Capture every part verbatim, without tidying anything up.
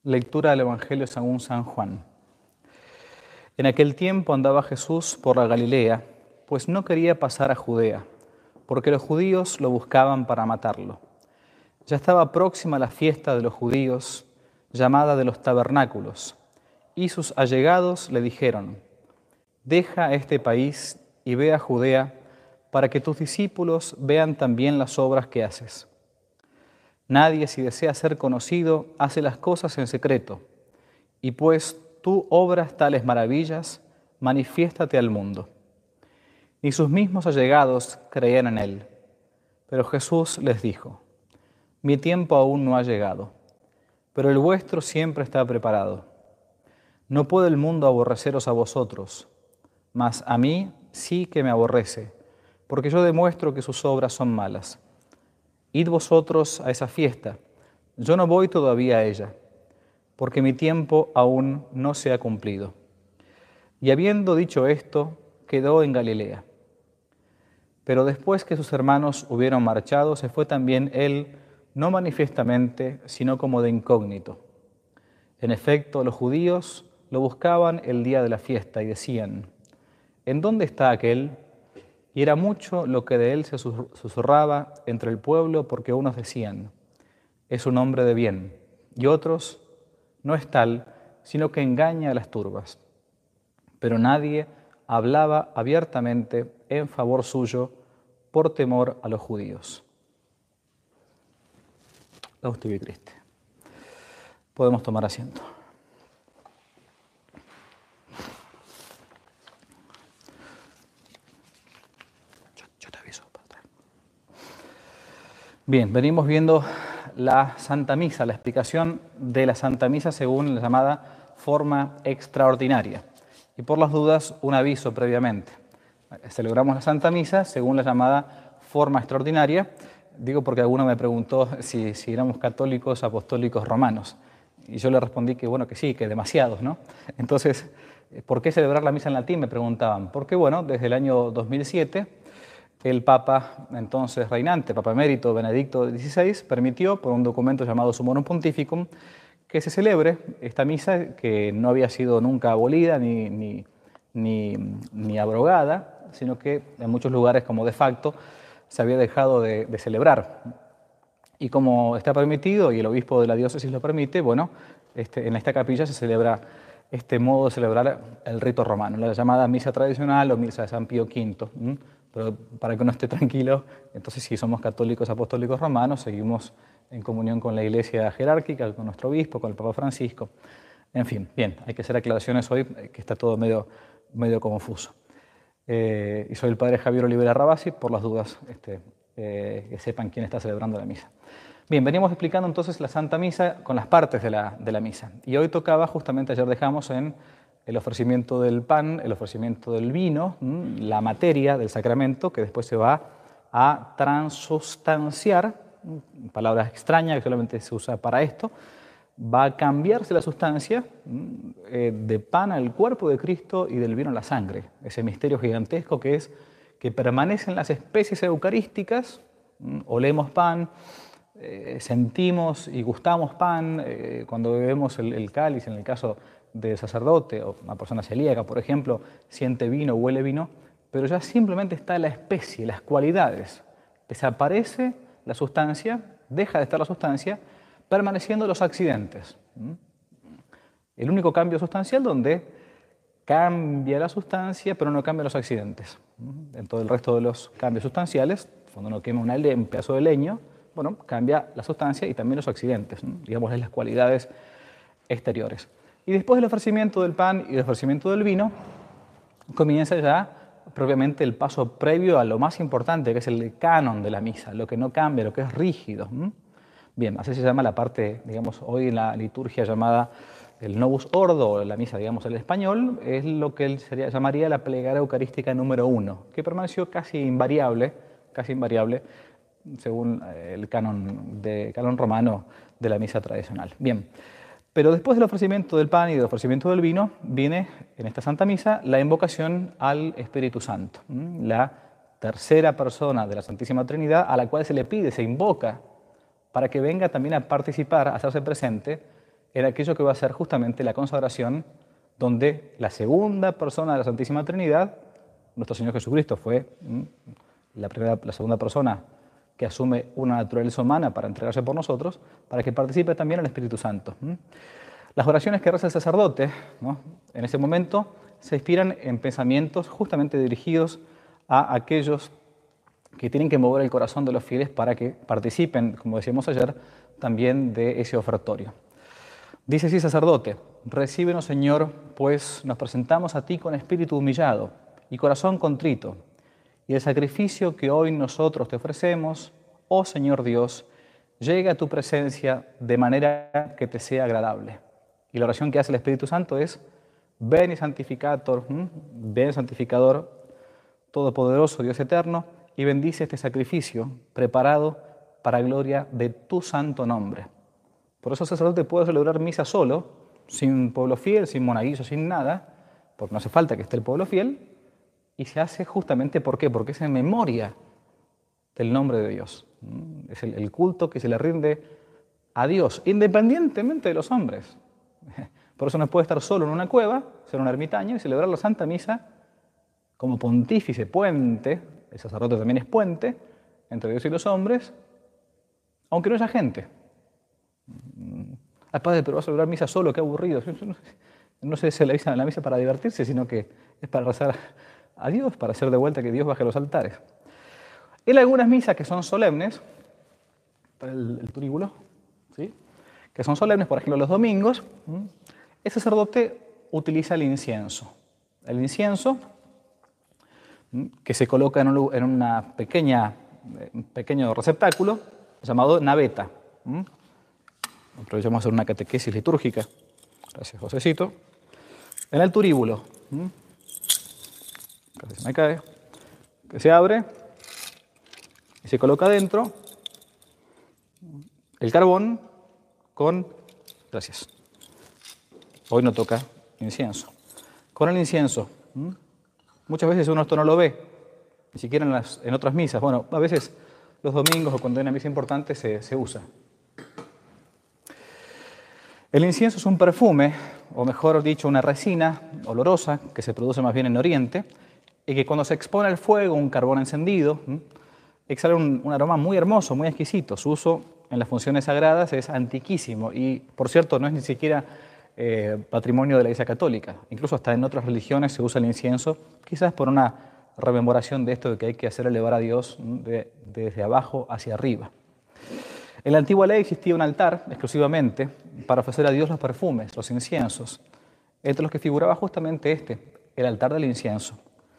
Lectura del Evangelio según San Juan. En aquel tiempo andaba Jesús por la Galilea, pues no quería pasar a Judea, porque los judíos lo buscaban para matarlo. Ya estaba próxima la fiesta de los judíos, llamada de los tabernáculos, y sus allegados le dijeron: «Deja este país y ve a Judea, para que tus discípulos vean también las obras que haces. Nadie, si desea ser conocido, hace las cosas en secreto, y pues tú obras tales maravillas, manifiéstate al mundo». Ni sus mismos allegados creían en él, pero Jesús les dijo: «Mi tiempo aún no ha llegado, pero el vuestro siempre está preparado. No puede el mundo aborreceros a vosotros, mas a mí sí que me aborrece, porque yo demuestro que sus obras son malas. Id vosotros a esa fiesta, yo no voy todavía a ella, porque mi tiempo aún no se ha cumplido». Y habiendo dicho esto, quedó en Galilea. Pero después que sus hermanos hubieron marchado, se fue también él, no manifiestamente, sino como de incógnito. En efecto, los judíos lo buscaban el día de la fiesta y decían: «¿En dónde está aquel?». Y era mucho lo que de él se susurraba entre el pueblo, porque unos decían: «Es un hombre de bien», y otros: «No es tal, sino que engaña a las turbas». Pero nadie hablaba abiertamente en favor suyo por temor a los judíos. Laudetur Christi. Podemos tomar asiento. Yo, yo te aviso. Bien, venimos viendo la Santa Misa, la explicación de la Santa Misa según la llamada forma extraordinaria. Y por las dudas, un aviso previamente. Celebramos la Santa Misa según la llamada forma extraordinaria. Digo porque alguno me preguntó si, si éramos católicos apostólicos romanos. Y yo le respondí que bueno, que sí, que demasiados, ¿no? Entonces, ¿por qué celebrar la misa en latín?, me preguntaban. Porque bueno, desde el año dos mil siete, el Papa entonces reinante, Papa Emérito Benedicto dieciséis, permitió por un documento llamado Summorum Pontificum que se celebre esta misa, que no había sido nunca abolida ni, ni, ni, ni abrogada, sino que en muchos lugares como de facto se había dejado de, de celebrar. Y como está permitido y el obispo de la diócesis lo permite, bueno, este, en esta capilla se celebra este modo de celebrar el rito romano, la llamada misa tradicional o misa de San Pío quinto. ¿m? Pero para que uno esté tranquilo, entonces si somos católicos apostólicos romanos, seguimos en comunión con la Iglesia jerárquica, con nuestro obispo, con el Papa Francisco. En fin, bien, hay que hacer aclaraciones hoy, que está todo medio, medio confuso. Eh, y soy el padre Javier Olivera Rabasi, por las dudas, este, eh, que sepan quién está celebrando la misa. Bien, venimos explicando entonces la Santa Misa con las partes de la, de la misa. Y hoy tocaba, justamente ayer dejamos en el ofrecimiento del pan, el ofrecimiento del vino, la materia del sacramento que después se va a transustanciar, palabra extraña que solamente se usa para esto, va a cambiarse la sustancia de pan al cuerpo de Cristo y del vino a la sangre. Ese misterio gigantesco que es que permanecen las especies eucarísticas, olemos pan, eh, sentimos y gustamos pan, eh, cuando bebemos el, el cáliz, en el caso del sacerdote o una persona celíaca, por ejemplo, siente vino, huele vino, pero ya simplemente está la especie, las cualidades. Desaparece la sustancia, deja de estar la sustancia, permaneciendo los accidentes. El único cambio sustancial donde cambia la sustancia, pero no cambia los accidentes. En todo el resto de los cambios sustanciales, cuando uno quema una le un pedazo de leño, bueno, cambia la sustancia y también los accidentes, ¿no? Digamos, las cualidades exteriores. Y después del ofrecimiento del pan y del ofrecimiento del vino, comienza ya propiamente el paso previo a lo más importante, que es el canon de la misa, lo que no cambia, lo que es rígido. Bien, así se llama la parte, digamos, hoy en la liturgia llamada el Novus Ordo, o la misa, digamos, en español, es lo que él sería, llamaría la plegaria eucarística número uno, que permaneció casi invariable, casi invariable, según el canon, de, canon romano de la misa tradicional. Bien, pero después del ofrecimiento del pan y del ofrecimiento del vino, viene en esta Santa Misa la invocación al Espíritu Santo, la tercera persona de la Santísima Trinidad, a la cual se le pide, se invoca, para que venga también a participar, a hacerse presente en aquello que va a ser justamente la consagración, donde la segunda persona de la Santísima Trinidad, nuestro Señor Jesucristo, fue la, primera, la segunda persona que asume una naturaleza humana para entregarse por nosotros, para que participe también el Espíritu Santo. Las oraciones que reza el sacerdote, ¿no?, en ese momento se inspiran en pensamientos justamente dirigidos a aquellos que tienen que mover el corazón de los fieles para que participen, como decíamos ayer, también de ese ofertorio. Dice así el sacerdote: recíbenos, Señor, pues nos presentamos a ti con espíritu humillado y corazón contrito, y el sacrificio que hoy nosotros te ofrecemos, oh Señor Dios, llegue a tu presencia de manera que te sea agradable. Y la oración que hace el Espíritu Santo es: ven y santificator, ¿m? ven santificador, todopoderoso Dios eterno, y bendice este sacrificio preparado para gloria de tu santo nombre. Por eso el sacerdote puede celebrar misa solo, sin pueblo fiel, sin monaguillo, sin nada, porque no hace falta que esté el pueblo fiel, y se hace justamente, ¿por qué? Porque es en memoria del nombre de Dios. Es el, el culto que se le rinde a Dios, independientemente de los hombres. Por eso no puede estar solo en una cueva, ser un ermitaño y celebrar la Santa Misa como pontífice, puente. El sacerdote también es puente entre Dios y los hombres, aunque no haya gente. Al padre, pero va a celebrar misa solo, qué aburrido. No se celebra la misa para divertirse, sino que es para rezar a Dios, para hacer de vuelta que Dios baje los altares. En algunas misas que son solemnes, para el, el turíbulo, ¿sí?, que son solemnes, por ejemplo los domingos, el sacerdote utiliza el incienso. El incienso, que se coloca en, un, en una pequeña, un pequeño receptáculo llamado naveta. Aprovechamos a hacer una catequesis litúrgica. Gracias, Josecito. En el turíbulo, casi se me cae, que se abre y se coloca dentro el carbón con, gracias, hoy no toca incienso, con el incienso. Muchas veces uno esto no lo ve, ni siquiera en, las, en otras misas. Bueno, a veces los domingos o cuando hay una misa importante se, se usa. El incienso es un perfume, o mejor dicho, una resina olorosa que se produce más bien en Oriente y que cuando se expone al fuego, un carbón encendido, exhala un, un aroma muy hermoso, muy exquisito. Su uso en las funciones sagradas es antiquísimo y, por cierto, no es ni siquiera eh, patrimonio de la Iglesia Católica. Incluso hasta en otras religiones se usa el incienso, quizás por una rememoración de esto de que hay que hacer elevar a Dios de, de, desde abajo hacia arriba. En la antigua ley existía un altar exclusivamente para ofrecer a Dios los perfumes, los inciensos, entre los que figuraba justamente este, el altar del incienso.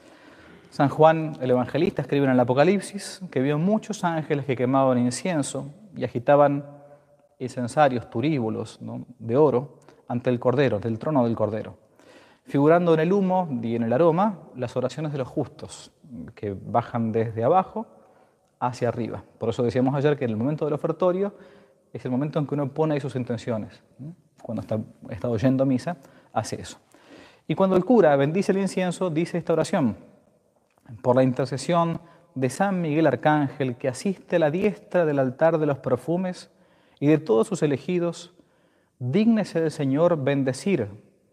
San Juan el Evangelista escribe en el Apocalipsis que vio muchos ángeles que quemaban incienso y agitaban incensarios, turíbulos, ¿no?, de oro ante el Cordero, del trono del Cordero, figurando en el humo y en el aroma las oraciones de los justos que bajan desde abajo hacia arriba. Por eso decíamos ayer que en el momento del ofertorio es el momento en que uno pone ahí sus intenciones. Cuando está, está oyendo misa, hace eso. Y cuando el cura bendice el incienso, dice esta oración: por la intercesión de San Miguel Arcángel, que asiste a la diestra del altar de los perfumes y de todos sus elegidos, dígnese el Señor bendecir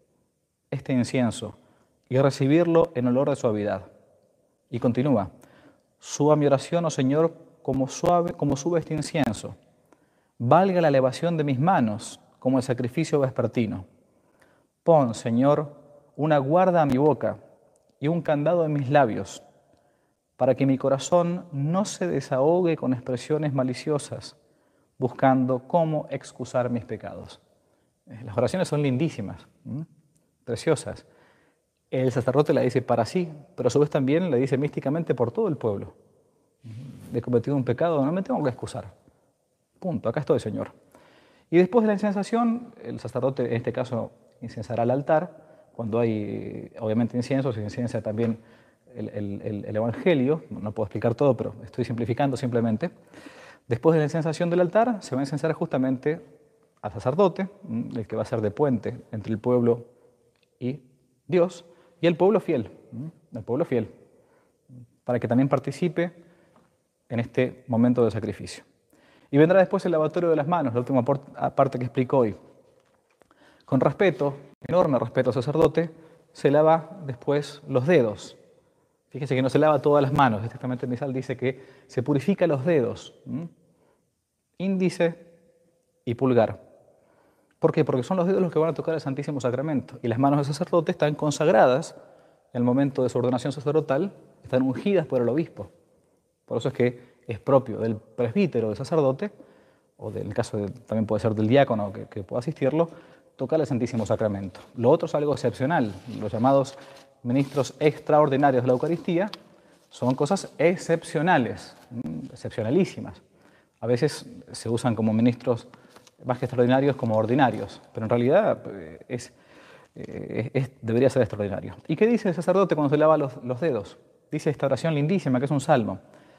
este incienso y recibirlo en olor de suavidad. Y continúa: suba mi oración, oh Señor, como, suave, como sube este incienso. Valga la elevación de mis manos como el sacrificio vespertino. Pon, Señor, una guarda a mi boca y un candado en mis labios, para que mi corazón no se desahogue con expresiones maliciosas, buscando cómo excusar mis pecados. Las oraciones son lindísimas, ¿m? preciosas. El sacerdote la dice para sí, pero a su vez también la dice místicamente por todo el pueblo. He cometido un pecado, no me tengo que excusar. Punto, acá estoy, Señor. Y después de la incensación, el sacerdote, en este caso, incensará el altar. Cuando hay, obviamente, incienso, se inciensa también el, el, el Evangelio. No puedo explicar todo, pero estoy simplificando simplemente. Después de la incensación del altar, se va a incensar justamente al sacerdote, el que va a ser de puente entre el pueblo y Dios, y el pueblo fiel, el pueblo fiel, para que también participe en este momento de sacrificio. Y vendrá después el lavatorio de las manos, la última parte que explico hoy. Con respeto, enorme respeto al sacerdote, se lava después los dedos. Fíjese que no se lava todas las manos. Estrictamente el misal dice que se purifica los dedos, ¿m? Índice y pulgar. ¿Por qué? Porque son los dedos los que van a tocar el Santísimo Sacramento. Y las manos del sacerdote están consagradas en el momento de su ordenación sacerdotal, están ungidas por el obispo. Por eso es que es propio del presbítero, del sacerdote, o del caso de, también puede ser del diácono que, que pueda asistirlo, tocar el Santísimo Sacramento. Lo otro es algo excepcional. Los llamados ministros extraordinarios de la Eucaristía son cosas excepcionales, excepcionalísimas. A veces se usan como ministros más que extraordinarios como ordinarios, pero en realidad es, es, es, debería ser extraordinario. ¿Y qué dice el sacerdote cuando se lava los, los dedos? Dice esta oración lindísima, que es un salmo.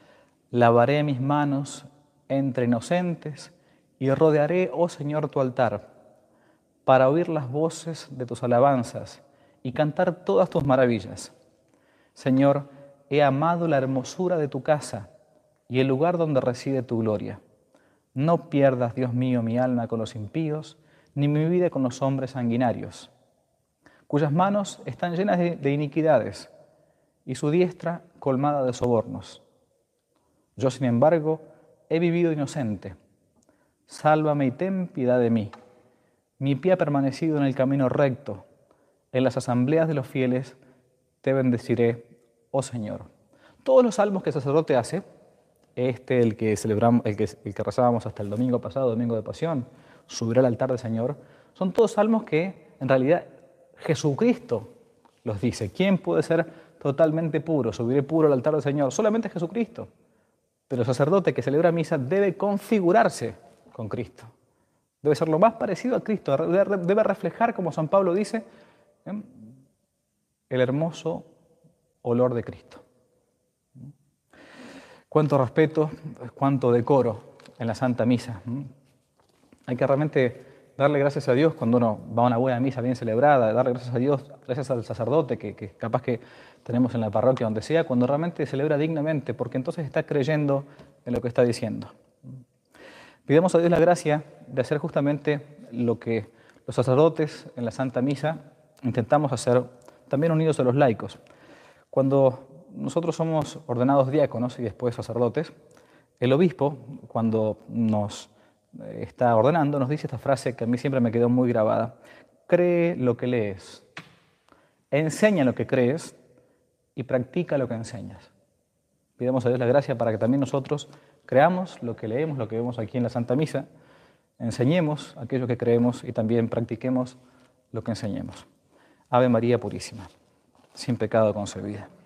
Lavaré mis manos entre inocentes y rodearé, oh Señor, tu altar, para oír las voces de tus alabanzas y cantar todas tus maravillas. Señor, he amado la hermosura de tu casa y el lugar donde reside tu gloria. No pierdas, Dios mío, mi alma con los impíos, ni mi vida con los hombres sanguinarios, cuyas manos están llenas de, de iniquidades y su diestra colmada de sobornos. Yo, sin embargo, he vivido inocente. Sálvame y ten piedad de mí. Mi pie ha permanecido en el camino recto. En las asambleas de los fieles te bendeciré, oh Señor. Todos los salmos que el sacerdote hace, este, el que celebramos, el que, el que rezábamos hasta el domingo pasado, domingo de Pasión, subir al altar del Señor, son todos salmos que en realidad Jesucristo los dice. ¿Quién puede ser totalmente puro? Subiré puro al altar del Señor. Solamente Jesucristo. Pero el sacerdote que celebra misa debe configurarse con Cristo. Debe ser lo más parecido a Cristo. Debe reflejar, como San Pablo dice, el hermoso olor de Cristo. Cuánto respeto, cuánto decoro en la Santa Misa. Hay que realmente darle gracias a Dios cuando uno va a una buena misa bien celebrada, darle gracias a Dios, gracias al sacerdote que, que capaz que tenemos en la parroquia, donde sea, cuando realmente celebra dignamente, porque entonces está creyendo en lo que está diciendo. Pidamos a Dios la gracia de hacer justamente lo que los sacerdotes en la Santa Misa intentamos hacer también unidos a los laicos. Cuando nosotros somos ordenados diáconos y después sacerdotes, el obispo, cuando nos está ordenando, nos dice esta frase que a mí siempre me quedó muy grabada. Cree lo que lees, enseña lo que crees y practica lo que enseñas. Pidamos a Dios la gracia para que también nosotros creamos lo que leemos, lo que vemos aquí en la Santa Misa, enseñemos aquello que creemos y también practiquemos lo que enseñemos. Ave María Purísima, sin pecado concebida.